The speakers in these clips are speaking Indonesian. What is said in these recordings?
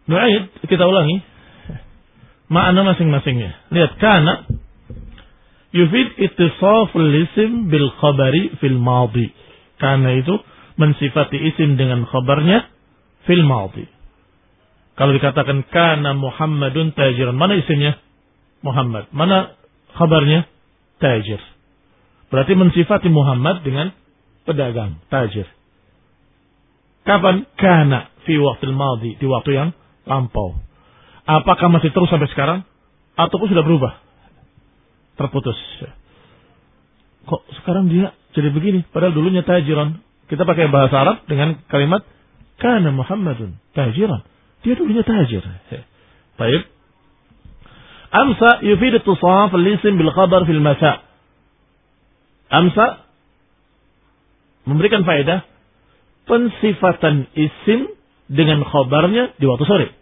Nu'aid, kita ulangi makna masing-masingnya. Lihat, kana yufid ittisaful isim bil khabari fil madhi. Kana itu mensifati isim dengan khabarnya fil madhi. Kalau dikatakan kana Muhammadun tajiran, mana isimnya? Muhammad. Mana khabarnya? Tajir. Berarti mensifati Muhammad dengan pedagang, tajir. Kapan? Kana fi waqtil madhi, di waktu yang lampau. Apakah masih terus sampai sekarang? Ataupun sudah berubah? Terputus. Kok sekarang dia jadi begini? Padahal dulunya tajiran. Kita pakai bahasa Arab dengan kalimat kana Muhammadun tajiran. Dia dulunya tajir. Baik. Amsa yufid ittisaf al-ism bil khabar fil masa. Amsa memberikan faedah pensifatan isim dengan khabarnya di waktu sore.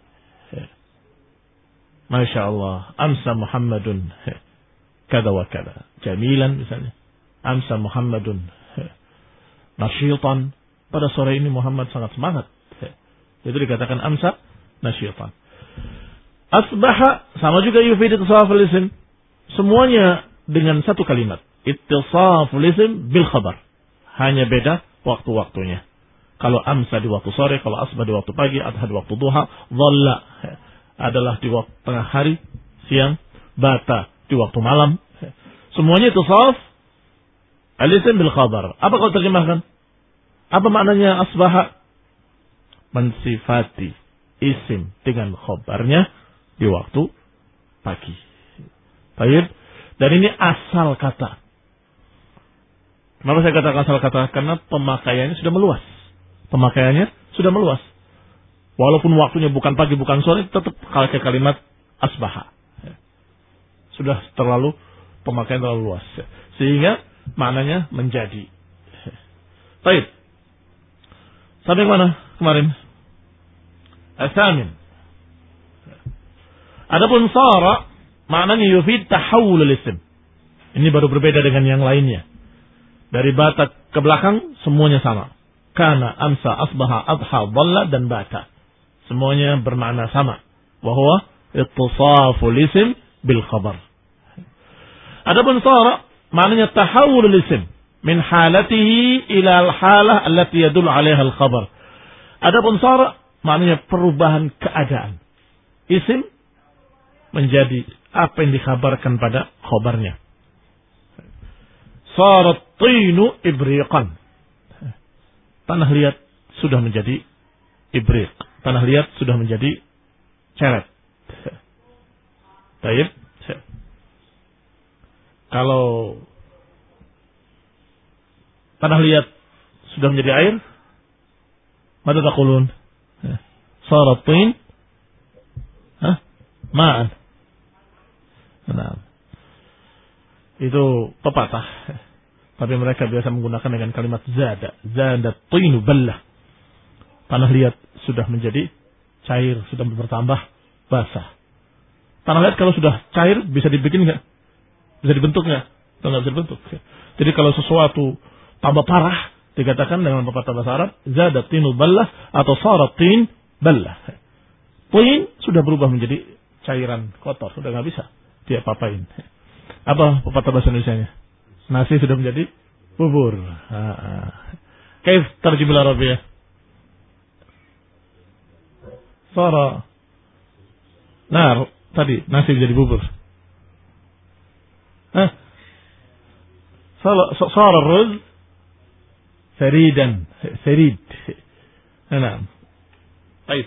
Masya Allah. Amsa Muhammadun kada wa kada. Jamilan misalnya. Amsa Muhammadun nasyitan. Pada sore ini Muhammad sangat semangat. Itu dikatakan amsa nasyitan. Asbaha sama juga yufid ittisaful isim. Semuanya dengan satu kalimat. Ittisaful isim bil khabar. Hanya beda waktu-waktunya. Kalau amsa di waktu sore, kalau asbah di waktu pagi, adha di waktu duha, dhalla adalah di waktu tengah hari, siang, bata di waktu malam. Semuanya ittisaf al-isim bil khabar. Apa kau terjemahkan? Apa maknanya asbaha? Mensifati isim dengan khabarnya di waktu pagi. Baik. Dan ini asal kata. Kenapa saya katakan asal kata? Karena pemakaiannya sudah meluas. Pemakaiannya sudah meluas. Walaupun waktunya bukan pagi, bukan sore, tetap pakai kalimat asbaha. Sudah terlalu, pemakaian terlalu luas. Sehingga maknanya menjadi. Baik. Sampai mana kemarin? Asamin. Adapun sara maknanya yufid tahawul al-ism. Ini baru berbeda dengan yang lainnya. Dari bata ke belakang semuanya sama. Kana, amsa, asbaha, adha, dhalla dan bata. Semuanya bermakna sama. Wa huwa ittisaful ism bil khabar. Adapun sara maknanya tahawul al-ism min halatihi ila al-halah allati yadullu 'alaiha al-khabar. Adapun sara maknanya perubahan keadaan. Isim menjadi apa yang dikabarkan pada khabarnya. Sarat tinu ibriqan. Tanah liat sudah menjadi ibriq. Tanah liat sudah menjadi ceret. Baik. Kalau tanah liat sudah menjadi air, mada taqulun? Sarat tin ma'an. Nah, itu pepatah. Tapi mereka biasa menggunakan dengan kalimat zada. Zada tinu ballah. Tanah liat sudah menjadi cair, sudah bertambah basah. Tanah liat kalau sudah cair bisa dibikin nggak? Bisa dibentuk nggak? Atau nggak bisa dibentuk? Jadi kalau sesuatu tambah parah dikatakan dengan pepatah bahasa Arab zada tinu ballah atau sarat tin ballah. Tin sudah berubah menjadi cairan kotor, sudah nggak bisa dia apa-apain. Apa pepatah bahasa Indonesianya? Nasi sudah menjadi bubur. Kaif tarjimul Arabiyah? Sara nar, tadi nasi menjadi bubur. Sara ruz faridan, farid. Nah. Baik.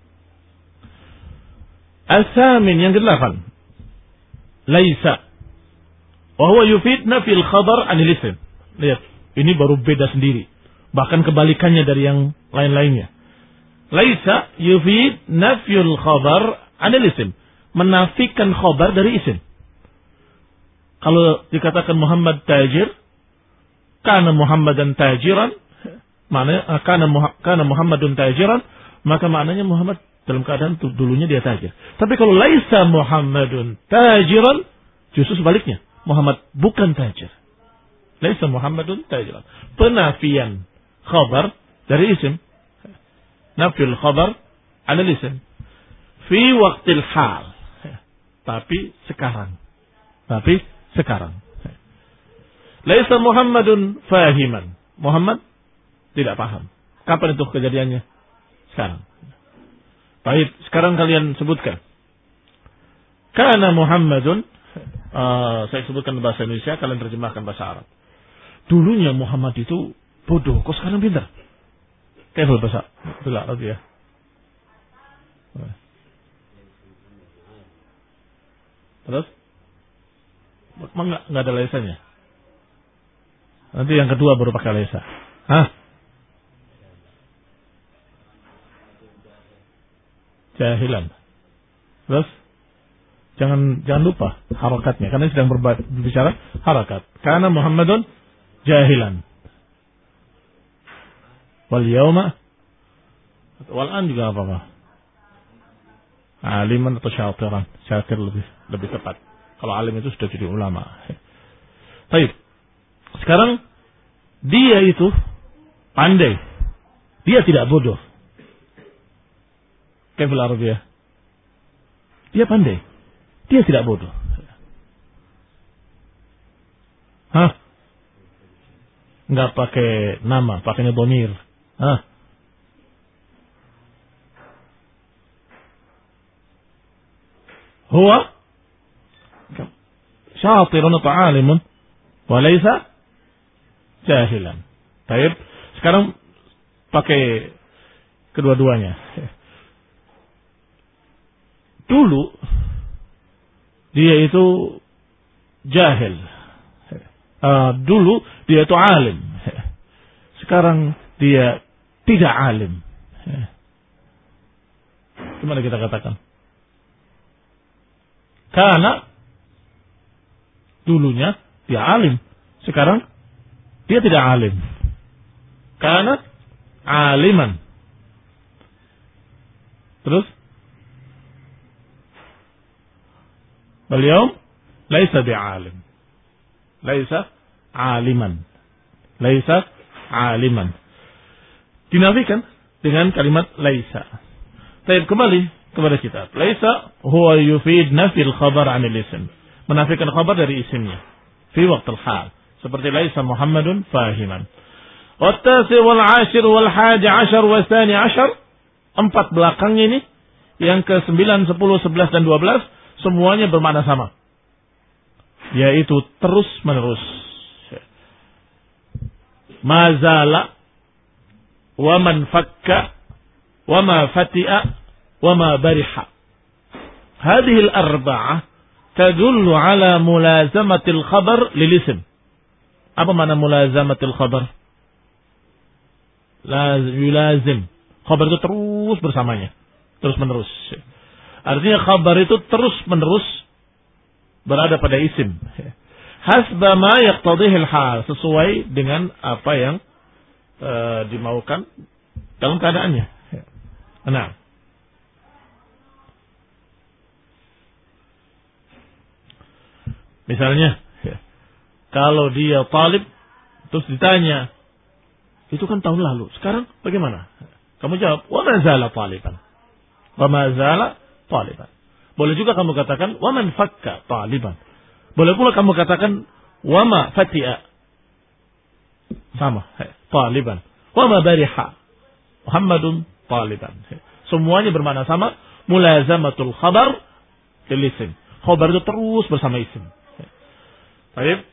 Al-thamin yang ke-8. Laisa. Wa huwa yufid nafil khabar 'anil ism. Lihat, ini baru beda sendiri. Bahkan kebalikannya dari yang lain-lainnya. Laisa yufid nafil khabar 'anil ism. Menafikan khabar dari isim. Kalau dikatakan Muhammad tajir, kana Muhammadan tajiran, maknanya kana Muhammadun tajiran, maka maknanya Muhammad dalam keadaan dulunya dia tajir. Tapi kalau laisa Muhammadun tajiran, justru sebaliknya. Muhammad bukan tajir. Laisa Muhammadun tajiran. Penafian khabar dari isim. Nafil khabar 'ala isim. Fi waqtil hal. Tapi sekarang. Laisa Muhammadun fahiman. Muhammad tidak paham. Kapan itu kejadiannya? Sekarang. Baik, sekarang kalian sebutkan. Kana Muhammadun, saya sebutkan bahasa Indonesia, kalian terjemahkan bahasa Arab. Dulunya Muhammad itu bodoh, kok sekarang pintar? Kayak bahasa Arab ya. Terus? Enggak ada lesanya. Nanti yang kedua baru pakai lesa. Hah? Jahilan. Terus? Jangan lupa harakatnya, karena sedang berbicara harakat. Karena Muhammadun jahilan. Wal yauma wal an juga apa-apa. Aliman atau syatiran. Syatir lebih tepat. Kalau alim itu sudah jadi ulama. Baik. Sekarang dia itu pandai. Dia tidak bodoh. Kaiful Arabiyah. Dia pandai. Dia tidak bodoh. Hah? Enggak pakai nama, pakainya dhamir. Hah? Huwa syatirun atau alimun walaysa jahilan. Baik, sekarang pakai kedua-duanya. Dulu dia itu jahil. Dulu dia itu alim. Sekarang dia tidak alim. Gimana kita katakan? Karena dulunya dia alim, sekarang dia tidak alim. Karena aliman. Terus beliau laisa bi'alim. Laisa aliman. Laisa aliman. Dinafikan dengan kalimat laisa. Baik, kembali kepada kitab. Laisa huwa yufid nafil khabar 'anil ism. Menafikan khabar dari isimnya. Fi waqtil hal. Seperti laisa Muhammadun fahiman. Wat-tasi wal 'ashir wal 11 wal 12. 4 belakangnya ini yang ke-9, 10, 11 dan 12 semuanya bermakna sama. Yaitu terus menerus. Mazala wa man fakka wa ma fati'a وما برح هذه الأربعة تدل على ملازمة الخبر للاسم. Apa makna ملازمة الخبر? Yulazim. Khabar itu terus bersamanya, terus menerus. Artinya khabar itu terus menerus berada pada isim. Hasba ma yaqtadhihi al-hal, sesuai dengan apa yang dimaukan dalam keadaannya. Nah, misalnya, kalau dia talib, terus ditanya, itu kan tahun lalu, sekarang bagaimana? Kamu jawab, wa ma zala taliban. Wa ma zala taliban. Boleh juga kamu katakan, wa man fakka taliban. Boleh pula kamu katakan, wa ma fati'a. Sama, taliban. Wa ma bariha. Muhammadun taliban. Semuanya bermakna sama, mulazamatul khabar lil isim. Khabar itu terus bersama isim. Baik.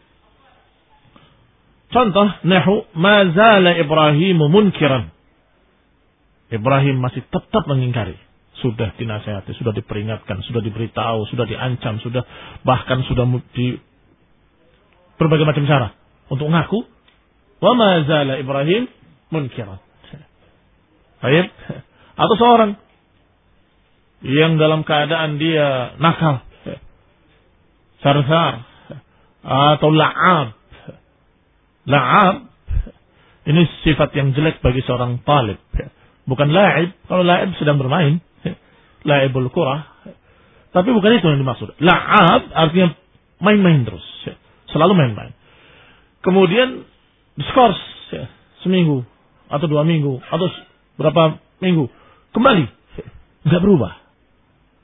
Contoh nahu ma zala Ibrahim munkiran. Ibrahim masih tetap mengingkari. Sudah dinasihati, sudah diperingatkan, sudah diberitahu, sudah diancam, bahkan sudah di berbagai macam cara untuk ngaku. Wa ma zala Ibrahim munkiran. Baik. Atau seorang yang dalam keadaan dia nakal, sarsar, atau la'ab. La'ab ini sifat yang jelek bagi seorang talib. Bukan la'ib. Kalau la'ib sedang bermain, la'ibul kurah. Tapi bukan itu yang dimaksud. La'ab artinya main-main terus, selalu main-main. Kemudian diskors seminggu atau 2 minggu atau berapa minggu, kembali, nggak berubah.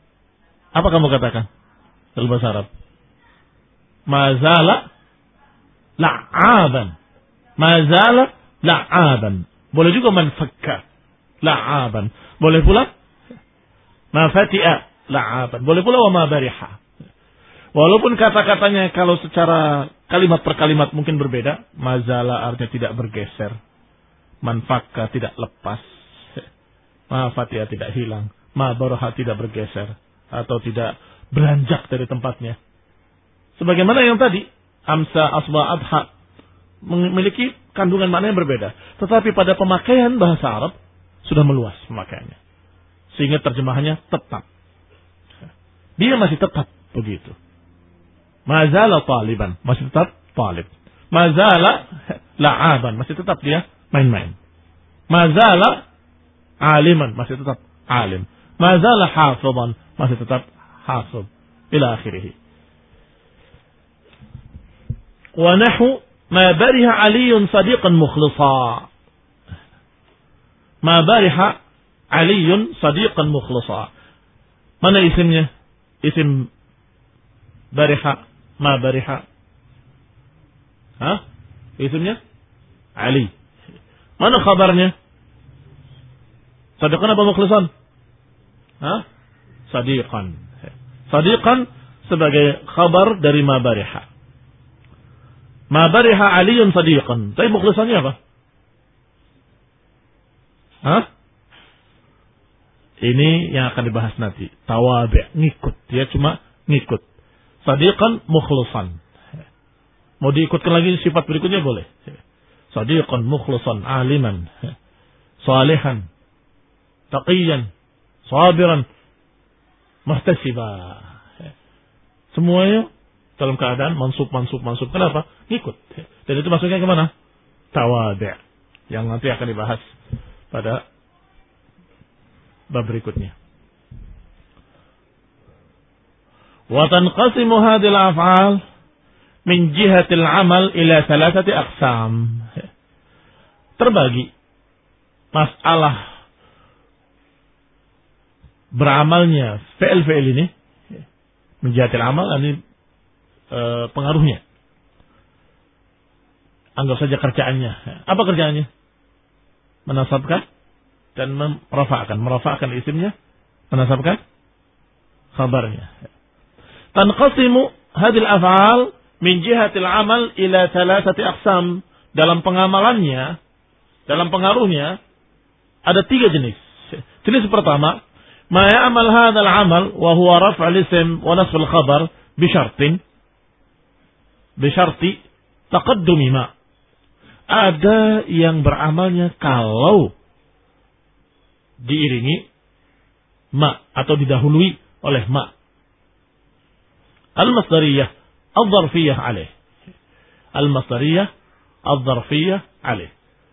Apa kamu katakan dalam bahasa Arab? Mazala la'aban. Mazala la'aban. Boleh juga man fakka la'aban. Boleh pula ma fati'a la'aban. Boleh pula wa ma bariha. Walaupun kata-katanya kalau secara kalimat per kalimat mungkin berbeda. Mazala artinya tidak bergeser. Man fakka tidak lepas. Ma fati'a tidak hilang. Ma baraha tidak bergeser. Atau tidak beranjak dari tempatnya. Sebagaimana yang tadi, amsa, asba, adha, memiliki kandungan makna yang berbeda. Tetapi pada pemakaian bahasa Arab, sudah meluas pemakaiannya. Sehingga terjemahannya tetap. Dia masih tetap begitu. Mazala taliban, masih tetap talib. Mazala la'aban, masih tetap dia main-main. Mazala aliman, masih tetap alim. Mazala hafidhan, masih tetap hafidh. Ila akhirih. Wa nahu ma bariha aliyun sadiqan mukhlisa. Ma bariha aliyun sadiqan mukhlisa. Mana isimnya? Isim bariha. Ma bariha. Isimnya? Ali. Mana khabarnya? Sadiqan apa mukhlisan? Sadiqan. Sadiqan sebagai khabar dari ma bariha. Ma bariha aliyun sadiqan. Tapi mukhlisannya apa? Ini yang akan dibahas nanti. Tawabi', ngikut. Dia cuma ngikut. Sadiqan mukhlisan. Mau diikutkan lagi sifat berikutnya boleh. Sadiqan mukhlisan aliman. Salihan. Taqiyan. Sabiran. Muhtasiba. Semuanya dalam keadaan mansub. Kenapa? Ngikut. Dan itu masuknya kemana? Tawabi'. Yang nanti akan dibahas pada bab berikutnya. Wa tanqasimu hadhil af'al min jihatil amal ila thalathati aqsam. Terbagi masalah beramalnya fi'il ini min jihatil amal, ini pengaruhnya. Anggap saja kerjaannya. Apa kerjaannya? Menasabkan dan merafa'kan. Merafa'kan isimnya, menasabkan khabarnya. Tanqasimu hadil af'al min jihatil amal ila thalathati aqsam. Dalam pengamalannya, dalam pengaruhnya ada 3 jenis. Jenis pertama, ma ya'mal hadzal amal wa huwa raf'ul ism wa nasbul khabar bi syarti taqaddumi ma. Ada yang beramalnya kalau diiringi ma atau didahului oleh ma. Al-masdariyah al-dharfiyah alaih. Al-masdariyah al-dharfiyah alaih.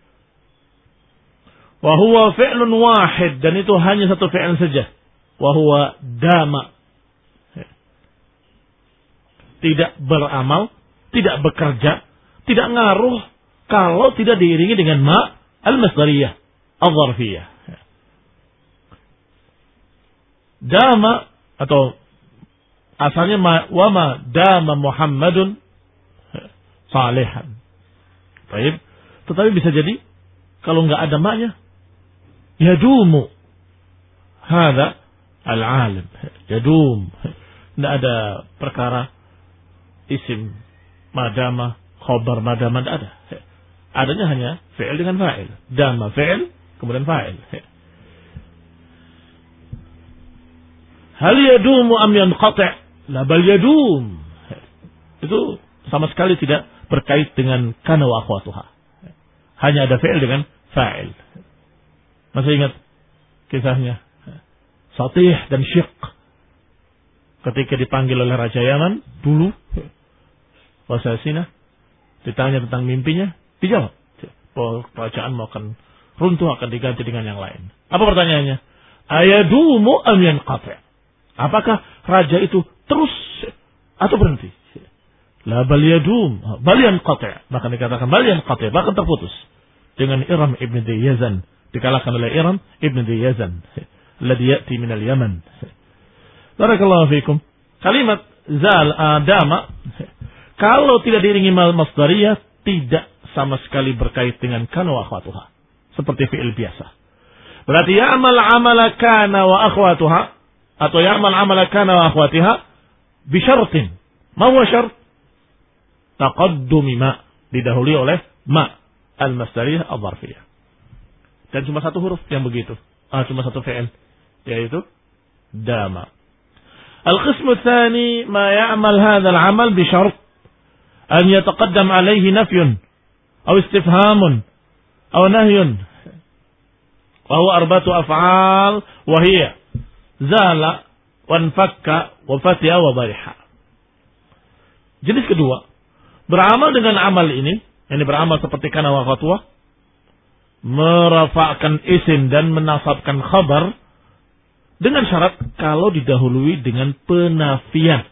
Wa huwa fi'lun wahid, dan itu hanya satu fi'il saja. Wa huwa dama. Tidak beramal, tidak bekerja, tidak ngaruh kalau tidak diiringi dengan ma al-masdariyah al-dharfiyah. Dama atau asalnya wa ma dama Muhammadun salihan. Baik. Tetapi bisa jadi kalau enggak ada maknya, yadumu hadza al-alim. Yadum. Tidak ada perkara isim madama, khobar madama, tidak ada. Adanya hanya fi'il dengan fa'il. Dama fi'il, kemudian fa'il. Hal yadumu am yanqati'? La bal yadum. Itu sama sekali tidak berkait dengan kana wa akhwatuha. Hanya ada fi'il dengan fa'il. Masih ingat kisahnya Satih dan Syiq ketika dipanggil oleh Raja Yaman dulu, Wasasina, ditanya tentang mimpinya, dijawab kerajaan mau akan runtuh, akan diganti dengan yang lain. Apa pertanyaannya? Ayadumu am yanqati'? Apakah raja itu terus atau berhenti? La bal yadum, bal yanqati'. Maka dikatakan bal yanqati', bahkan terputus. Dengan Iram ibn Diyazan, dikalahkan oleh Iram ibn Diyazan, alladhi ya'ti minal Yaman. Barakallahu fikum. Kalimat dama kalau tidak diiringi masdariyah tidak sama sekali berkait dengan kana wa akhwatuha. Seperti fi'il biasa. Berarti ya'mal amala kana wa akhwatuha atau ya'mal amala kana wa akhwatiha bi syartin. Ma huwa syart? Taqaddumi ma, didahului oleh ma al-masdariyah adz-dzarfiyah. Dan cuma satu huruf yang begitu. Cuma satu fi'il, yaitu dama. القسم الثاني ما يعمل هذا العمل بشرط أن يتقدم عليه نفي أو استفهام أو نهي وهو أربعة أفعال وهي زال وانفك وفتح وبرح. Jenis kedua, beramal dengan amal ini, yang beramal seperti kana wa akhwatuha, merafa'kan isim dan menasabkan khabar dengan syarat kalau didahului dengan penafian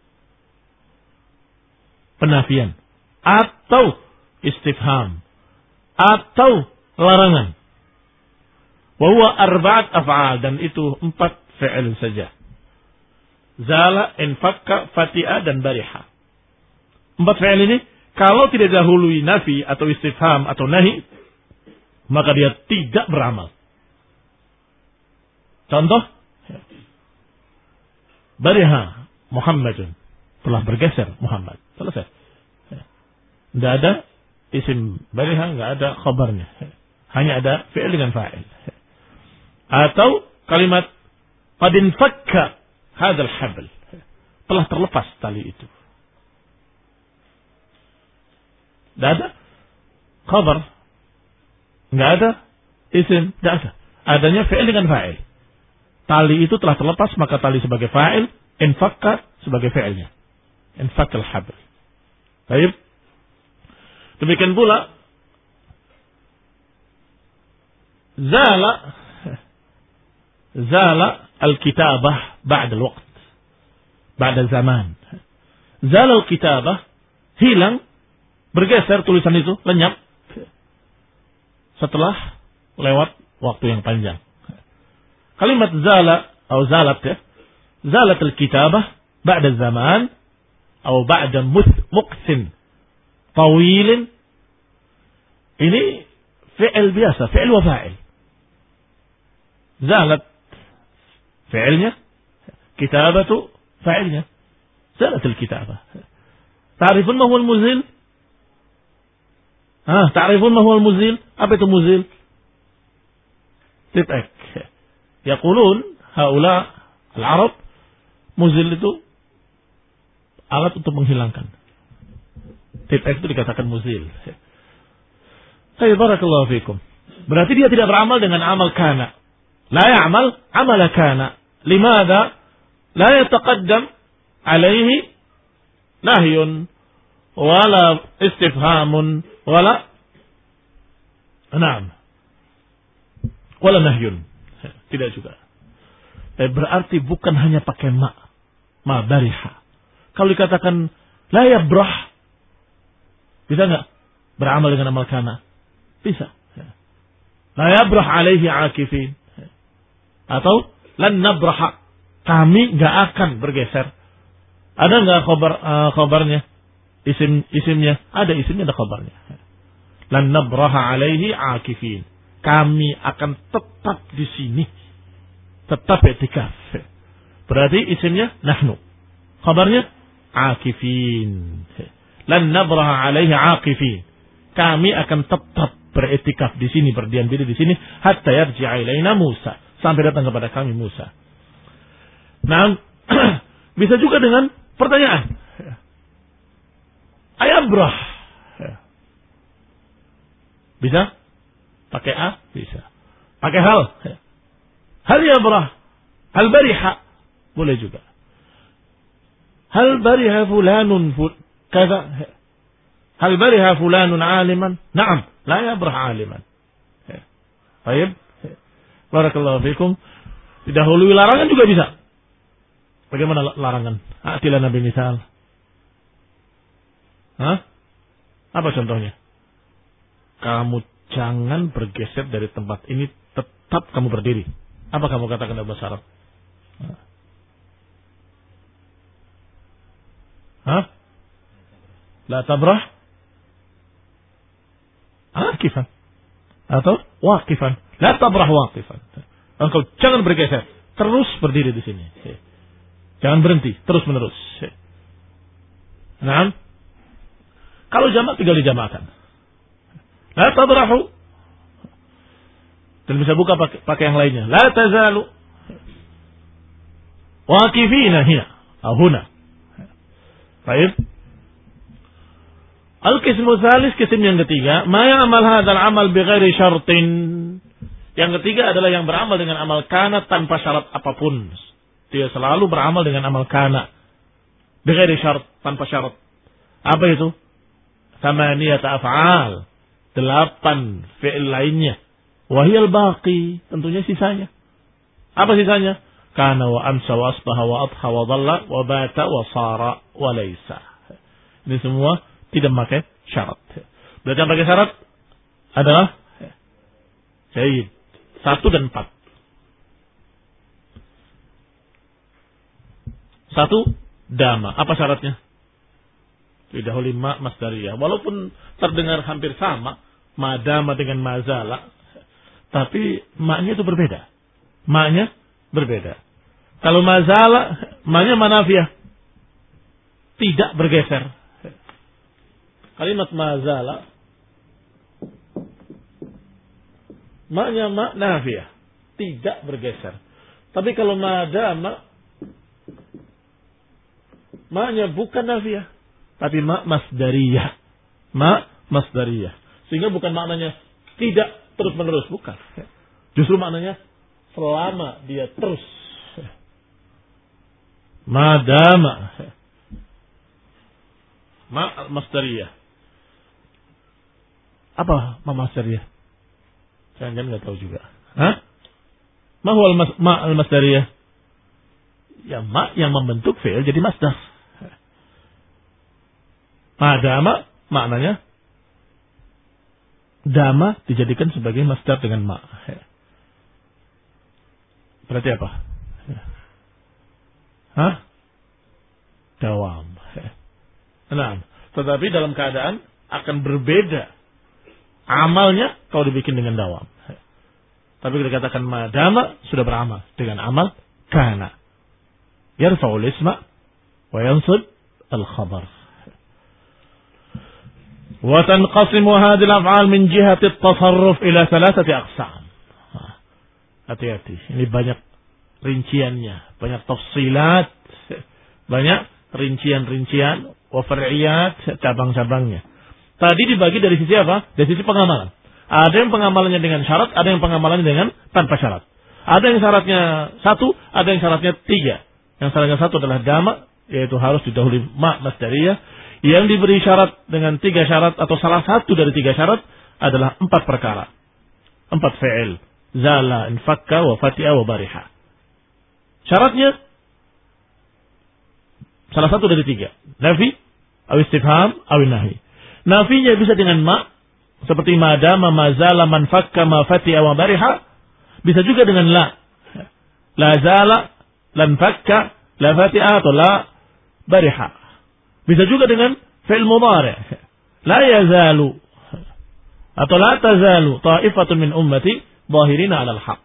atau istifham atau larangan. Wa huwa arba'at af'al, dan itu 4 fi'il saja. Zala, infakka, fati'a dan bariha. 4 fi'il ini kalau tidak didahului nafi atau istifham atau nahi, maka dia tidak beramal. Contoh, bariha Muhammadun, telah bergeser Muhammad. Selesai. Tidak ada isim bariha, tidak ada khabarnya. Hanya ada fi'il dengan fa'il. Atau kalimat qad infakka hadzal habl, telah terlepas tali itu. Tidak ada khabar, tidak ada isim, tidak ada. Adanya fi'il dengan fa'il. Tali itu telah terlepas, maka tali sebagai fa'il, infakka sebagai fi'ilnya. Infakkal habl. Baik. Demikian pula zala al-kitabah ba'da al-waqt, ba'da zaman. Zala al-kitabah, hilang, bergeser tulisan itu, lenyap setelah lewat waktu yang panjang. Kalimat zala atau zalat ya. Zalat al-kitabah ba'da zaman atau ba'da muqsin tawilin. Ini fi'il biasa, fi'il wa fa'il. Zalat fi'ilnya, kitabatu fa'ilnya. Zalat al-kitabah. Ta'rifun ma huwa al-muzil? Ta'rifun ma huwa al-muzil? Apa itu muzil? Tib'ak. Yaqulun haula al-Arab, muzil itu alat untuk menghilangkan. Tib'ak itu dikatakan muzil. Saya barakallahu fikum. Berarti dia tidak beramal dengan amal kana. La ya'mal amala kana. Limadha? La yataqaddam alaihi nahyun wala istifhamun wala wala nahyun. Tidak juga. Berarti bukan hanya pakai ma bariha. Kalau dikatakan la yabrah, bisa enggak beramal dengan amal kana? Bisa. La yabrah alaihi akifin. Atau lan nabraha, kami enggak akan bergeser. Ada enggak khabarnya? Isimnya? Ada isimnya, ada khabarnya. Lan nabraha alaihi akifin. Kami akan tetap di sini. Tetap i'tikaf. Berarti isimnya nahnu. Khabarnya akifin. Lan nabraha alaihi akifin. Kami akan tetap beriktikaf di sini, berdiam diri di sini hatta yarji'a ilaina Musa, sampai datang kepada kami Musa. Nah, bisa juga dengan pertanyaan. Ayabrah. Bisa? Pakai a? Bisa. Pakai hal? Hal yabrah. Hal bariha? Boleh juga. Hal bariha fulanun kaza? Hal bariha fulanun aliman? Naam. La yabrah aliman. Baik. Barakallahu fikum. Didahului larangan juga bisa. Bagaimana larangan? Atilah Nabi misal. Apa contohnya? Kamu jangan bergeser dari tempat ini, tetap kamu berdiri. Apa kamu katakan dalam bahasa Arab? La tabrah akifan atau waqifan. La tabrah waqifan. Engkau jangan bergeser, terus berdiri di sini. Jangan berhenti, terus menerus. Nah, kalau jamak tinggal dijamakan. La tabrahu. Dan bisa buka pakai yang lainnya. La tazalu waqifina hina atau huna. Baik. Al-qismu tsalis, kisim yang ketiga, ma ya'mal hadzal amal bighairi syartin. Yang ketiga adalah yang beramal dengan amal kana tanpa syarat apapun. Dia selalu beramal dengan amal kana bighairi syart, tanpa syarat. Apa itu? Thamaniyat af'al. 8 fi'il lainnya. Wahiyal baqi, tentunya sisanya. Apa sisanya? Kana wa amsa wa asbaha wa adha wa dhalla wa bata wa sara wa laysa. Ini semua tidak memakai syarat. Berarti yang pakai syarat adalah Syahid 1 dan 4. 1 dama. Apa syaratnya? Didahului ma masdariyah. Walaupun terdengar hampir sama, madama dengan mazala, tapi maknya itu berbeda. Maknya berbeda. Kalau mazala, maknya manafiyah. Tidak bergeser. Kalimat mazala, maknya nafiyah. Tidak bergeser. Tapi kalau madama, maknya bukan nafiyah. Tapi masdariyah. Masdariyah. Sehingga bukan maknanya tidak terus menerus. Bukan. Justru maknanya selama dia terus. Madama. Masdariyah. Apa masdariyah? Jangan nggak tahu juga. Mahwal al-masdariyah. Ya yang membentuk fi'il jadi masdar. Madama maknanya dama dijadikan sebagai masdar dengan ma. Berarti apa? Dawam. Nah, tetapi dalam keadaan akan berbeda amalnya kalau dibikin dengan dawam. Tapi kita katakan madama sudah beramal dengan amal kana. Yarfa'ul isma wa yansib al-khabar. Wa tanqasimu hadhihi al-af'al min jihati at-tasarruf ila 3 aqsam. Hati-hati, ini banyak rinciannya, banyak tafsilat, banyak rincian-rincian, wa far'iyat, cabang-cabangnya. Tadi dibagi dari sisi apa? Dari sisi pengamalan. Ada yang pengamalannya dengan syarat, ada yang pengamalannya dengan tanpa syarat. Ada yang syaratnya 1, ada yang syaratnya 3. Yang syaratnya 1 adalah dama, yaitu harus didahului ma masdariyah. Yang diberi syarat dengan 3 syarat atau salah satu dari 3 syarat adalah 4 perkara. 4 fi'il. Zala, infakka, wa fati'a, wa bariha. Syaratnya salah satu dari 3. Nafi, aw istifham, aw nahi. Nafinya bisa dengan ma, seperti madama, mazala, man fakka, ma fati'a, wa bariha. Bisa juga dengan la. La zala, lan fakka, la fati'a, atau la bariha. Bisa juga dengan fi'il mudhari'. La yazalu atau la tazalu ta'ifatun min ummati zahirina 'alal haqq.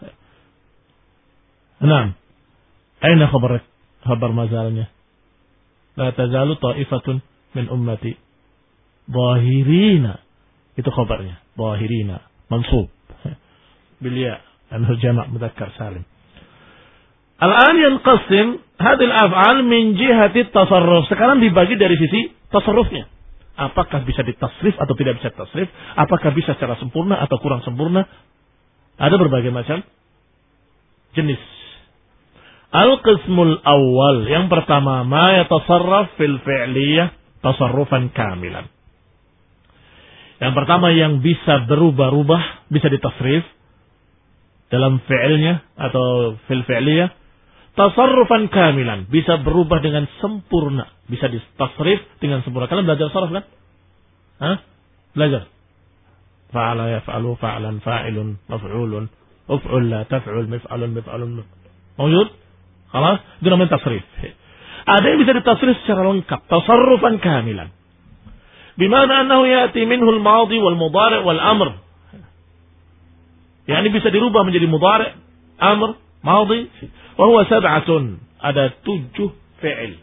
Naam. Aina khabar mazalnya? La tazalu ta'ifatun min ummati zahirina. Itu khabarnya. Zahirina. Mansub. Bil-ya. Anhu jama' mudzakkar salim. Al-an yanqasim hadhil af'al min jihati tasarruf. Sekarang dibagi dari sisi tasarrufnya. Apakah bisa ditasrif atau tidak bisa ditasrif? Apakah bisa secara sempurna atau kurang sempurna? Ada berbagai macam jenis. Al-qismul awal. Yang pertama, ma yatasarraf fil fi'liyah tasarrufan kamilan. Yang pertama yang bisa berubah-ubah, bisa ditasrif dalam fi'ilnya atau fil fi'liyah. Tasarrufan kamilan. Bisa berubah dengan sempurna. Bisa ditasrif dengan sempurna. Kalian belajar saraf kan? Belajar. Fa'ala yaf'alu, fa'alan, fa'ilun, maf'ulun, uf'ul la taf'ul, mif'alun, mif'alun. Mawjud? Khalas? Itu namanya tasrif. Ada yang bisa ditasrif secara lengkap, tasarrufan kamilan. Bimana annahu ya'ti minhu al-madhi wal mudhari' wal amr. Yani bisa dirubah menjadi mudhari', amr, madhi, wa huwa sab'atun. Ada 7 fi'il.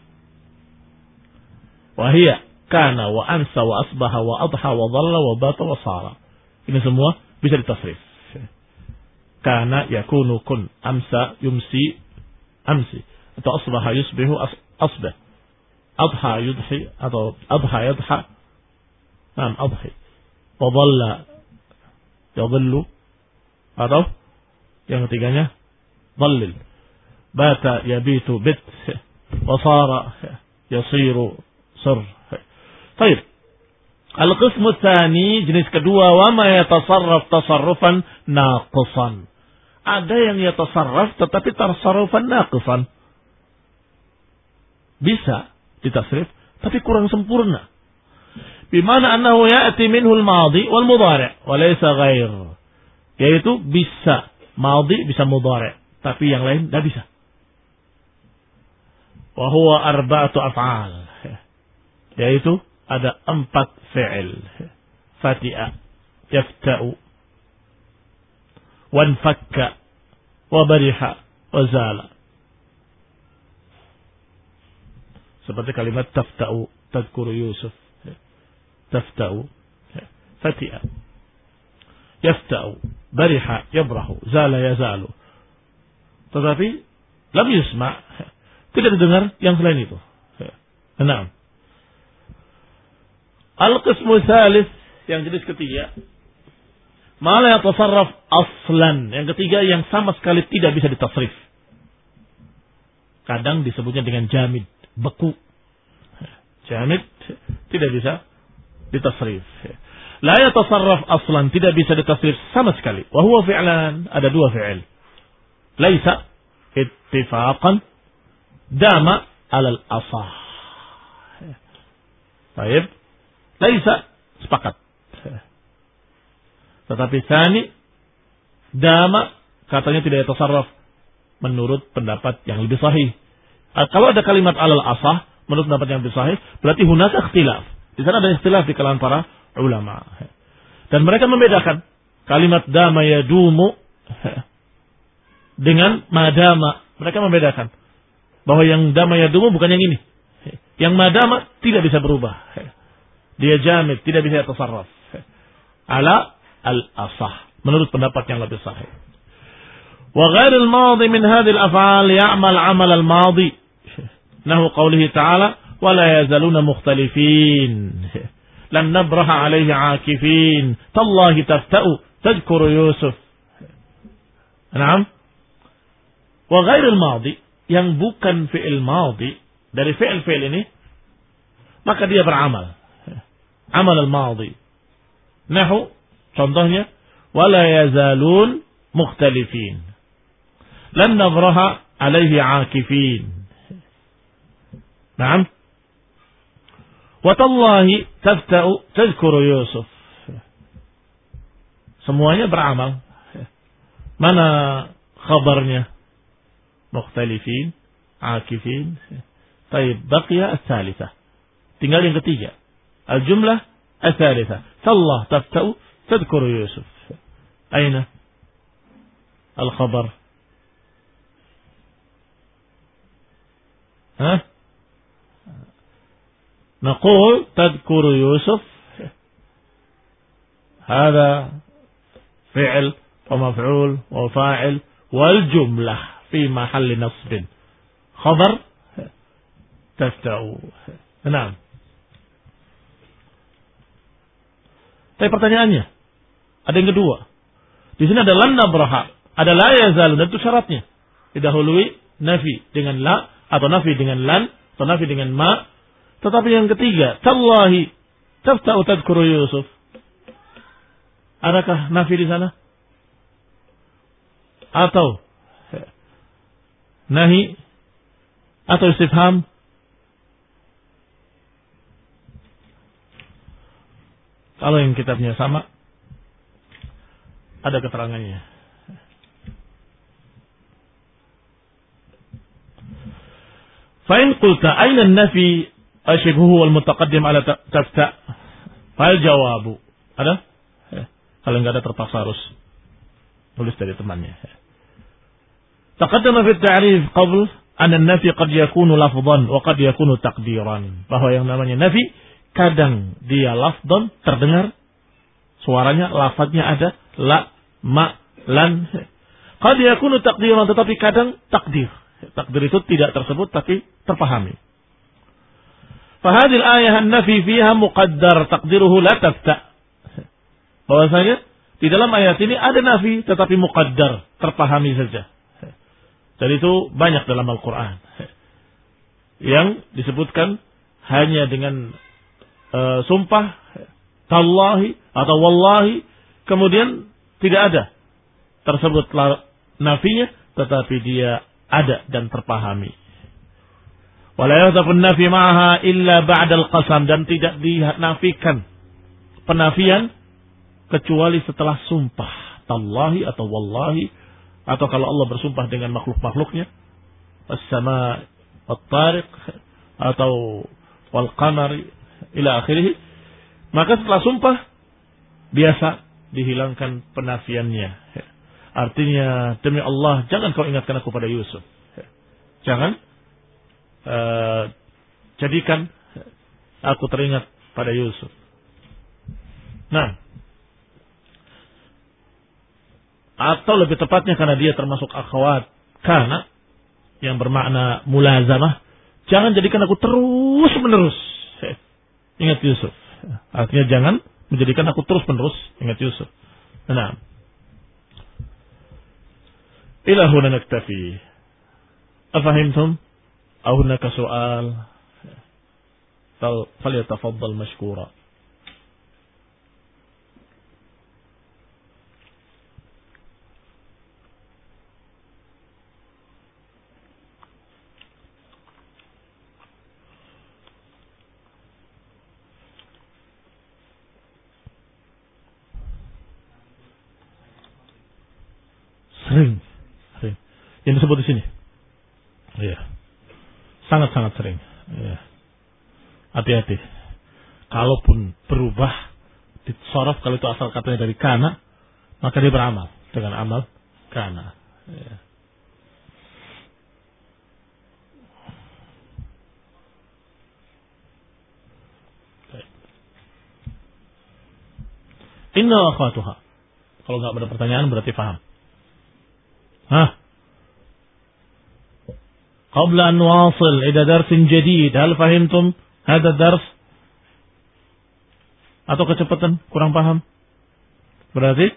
Wa hiya kana wa amsa wa asbaha wa adha wa dhalla wa bata wa sara. Ini semua bisa ditasrif. Kana yakunu kun, amsa yumsi amsi, atau asbaha yusbihu asbah, adha yudhi atau adha yadha, adhi, wa dhalla yadhillu, atau yang ketiganya dhallil, bata yabitu bit, wa sara yasiru sur. Baik. Al-qismu tsani, jenis kedua, wa ma yatasarraf tasarrufan naqisan. Ada yang yatasarraf tetapi tasarrufan naqisan. Bisa ditasrif tapi kurang sempurna. Bimana annahu ya'ti minhu al-madhi wal mudhari' wa laysa ghair. Yaitu bisa madhi, bisa mudhari', tapi yang lain tidak bisa. Wa huwa arba'atu af'al. Yaitu ada 4 fi'il. Fati'a, yafta'u, wanfakka, wabariha, wazala. Seperti kalimat tafta'u, tadkuru Yusuf. Tafta'u, fati'a, yafta'u, bariha, yabrahu, zala, yazalu. Tetapi lam yusma', tidak didengar yang selain itu. Enam. Al-qismu tsalits, yang jenis ketiga, ma la yatasarraf aslan. Yang ketiga yang sama sekali tidak bisa ditasrif. Kadang disebutnya dengan jamid, beku. Jamid tidak bisa ditasrif. La yatasarraf aslan, tidak bisa ditasrif sama sekali. Wa huwa fi'lan, ada 2 fi'il. Laisa ittifaqan, dama 'alal asah. Baik. Laisa, sepakat. Tetapi tsani, dama, katanya tidak yatasarraf menurut pendapat yang lebih sahih. Kalau ada kalimat alal asah menurut pendapat yang lebih sahih, berarti hunaka ikhtilaf. Di sana ada ikhtilaf di kalangan para ulama. Dan mereka membedakan kalimat dama yadumu dengan madama. Mereka membedakan bahwa yang dama yadumu bukan yang ini. Yang madama tidak bisa berubah. Dia jamid, tidak bisa yatasarraf. Ala al-asah, menurut pendapat yang lebih sahih. Wa ghairul madhi min hadhihi al-af'al ya'mal 'amal al-madhi. Nahu qawlihi ta'ala wa la yazaluna mukhtalifin. Lan nabraha 'alayhi 'akifin. Tallahi tafta'u tadhkuru Yusuf. Naam. Wa ghairul madhi, yang bukan fi'il madhi dari fi'il ini, maka dia beramal. Amal al-madhi. Nahu, contohnya, wala yazalun mukhtalifin. Lan nabraha 'alayhi 'akifin. Naam. Wa tallahi tafta'u tadhkuru Yusuf. Semuanya beramal. Mana khabarnya? Mukhtalifin, 'akifin. Baik, baqiya as-salitsah. Tinggal yang ketiga. Al-jumlah al-thalithah. Tallah tafta'u tadhkuru Yusuf. Aina al-khabar? نقول تذكر يوسف هذا فعل ومفعول وفاعل والجملة في محل نصب خبر تفتأ. نعم. Tapi pertanyaannya, ada yang kedua. Di sini ada lan nabraha, ada la yazalun, dan itu syaratnya. Didahului nafi dengan la, atau nafi dengan lan, atau nafi dengan ma. Tetapi yang ketiga, tallahi tafta'u tadhkuru Yusuf. Adakah nafi di sana? Atau nahi? Atau istifham? Kalau yang kitabnya sama, ada keterangannya. Fa in qulta aina an-nafi ashibhu wal mutaqaddim ala tafta. Fal jawabu. Ada? Kalau enggak ada terpaksa harus tulis dari temannya. Taqaddama fi at-ta'rif qabl an an-nafi qad yakunu lafdhan wa qad yakunu taqdiran. Bahwa yang namanya nafi kadang dia lafdhan terdengar suaranya, lafadznya ada, la, ma, lan. Qad yakunu taqdiran, tetapi kadang takdir. Takdir itu tidak tersebut tapi terpahami. Fahadil ayah an-nafi fiha muqaddar taqdiruhu la tafta. Bahwasanya di dalam ayat ini ada nafi tetapi muqaddar, terpahami saja. Dan itu banyak dalam Al-Quran yang disebutkan hanya dengan sumpah tallahi atau wallahi, kemudian tidak ada tersebut nafinya tetapi dia ada dan terpahami. Wala yadhafun nafi ma'aha illa ba'dal qasam, dan tidak dinafikan penafian kecuali setelah sumpah tallahi atau wallahi, atau kalau Allah bersumpah dengan makhluk-makhluknya, as-sama at-tariq atau wal qamari ila akhirih, maka setelah sumpah biasa dihilangkan penafiannya. Artinya, demi Allah jangan kau ingatkan aku pada Yusuf, jangan jadikan aku teringat pada Yusuf. Nah, atau lebih tepatnya karena dia termasuk akhwat kana yang bermakna mulazamah, jangan jadikan aku terus menerus ingat Yusuf. Artinya jangan menjadikan aku terus menerus ingat Yusuf. Nah, ila huna naktafi. Afahimtum? Aw hunaka su'al? Falyatafaddal mashkura. Sering. Yang disebut di sini. Iya. Sangat-sangat sering. Iya. Hati-hati. Kalaupun berubah disorof, kalau itu asal katanya dari kana, maka dia beramal dengan amal kana. Iya. Inna akhwatuha. Kalau enggak ada pertanyaan berarti paham. قبل أن نواصل إلى درس جديد هل فهمتم هذا الدرس atau kecepatan kurang paham? Berarti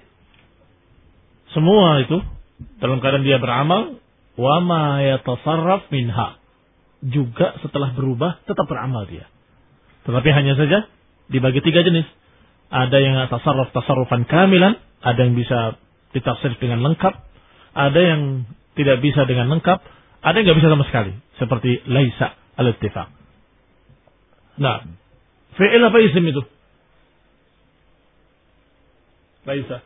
semua itu dalam keadaan dia beramal, wa ma yatasarraf minha, juga setelah berubah tetap beramal dia. Tetapi hanya saja dibagi 3 jenis. Ada yang tasarrufan kamilan, ada yang bisa ditafsir dengan lengkap, ada yang tidak bisa dengan lengkap, ada yang nggak bisa sama sekali, seperti laisa al-ittifaq. Nah, fi'il apa isim itu? Laisa.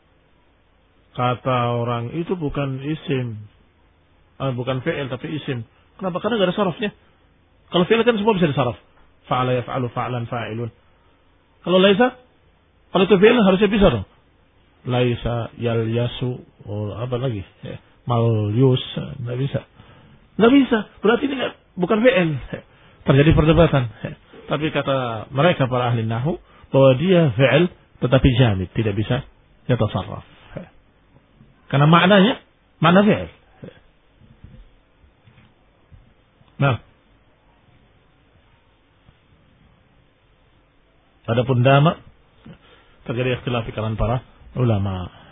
Kata orang itu bukan isim, bukan fi'il tapi isim. Kenapa? Karena nggak ada sarafnya. Kalau fi'il kan semua bisa disaraf. Fa'ala yaf'alu fa'lan fa'ilun. Kalau laisa, kalau itu fi'il harusnya bisa dong. Laisa yalyasu, apa lagi? Malyus, nggak bisa. Nggak bisa, berarti ini bukan fi'il. Terjadi perdebatan. Tapi kata mereka para ahli nahwu bahwa dia fi'il tetapi jamid, tidak bisa yatasarraf. Karena maknanya makna fi'il. Nah, adapun dama terjadi ikhtilaf di kalangan para ulama.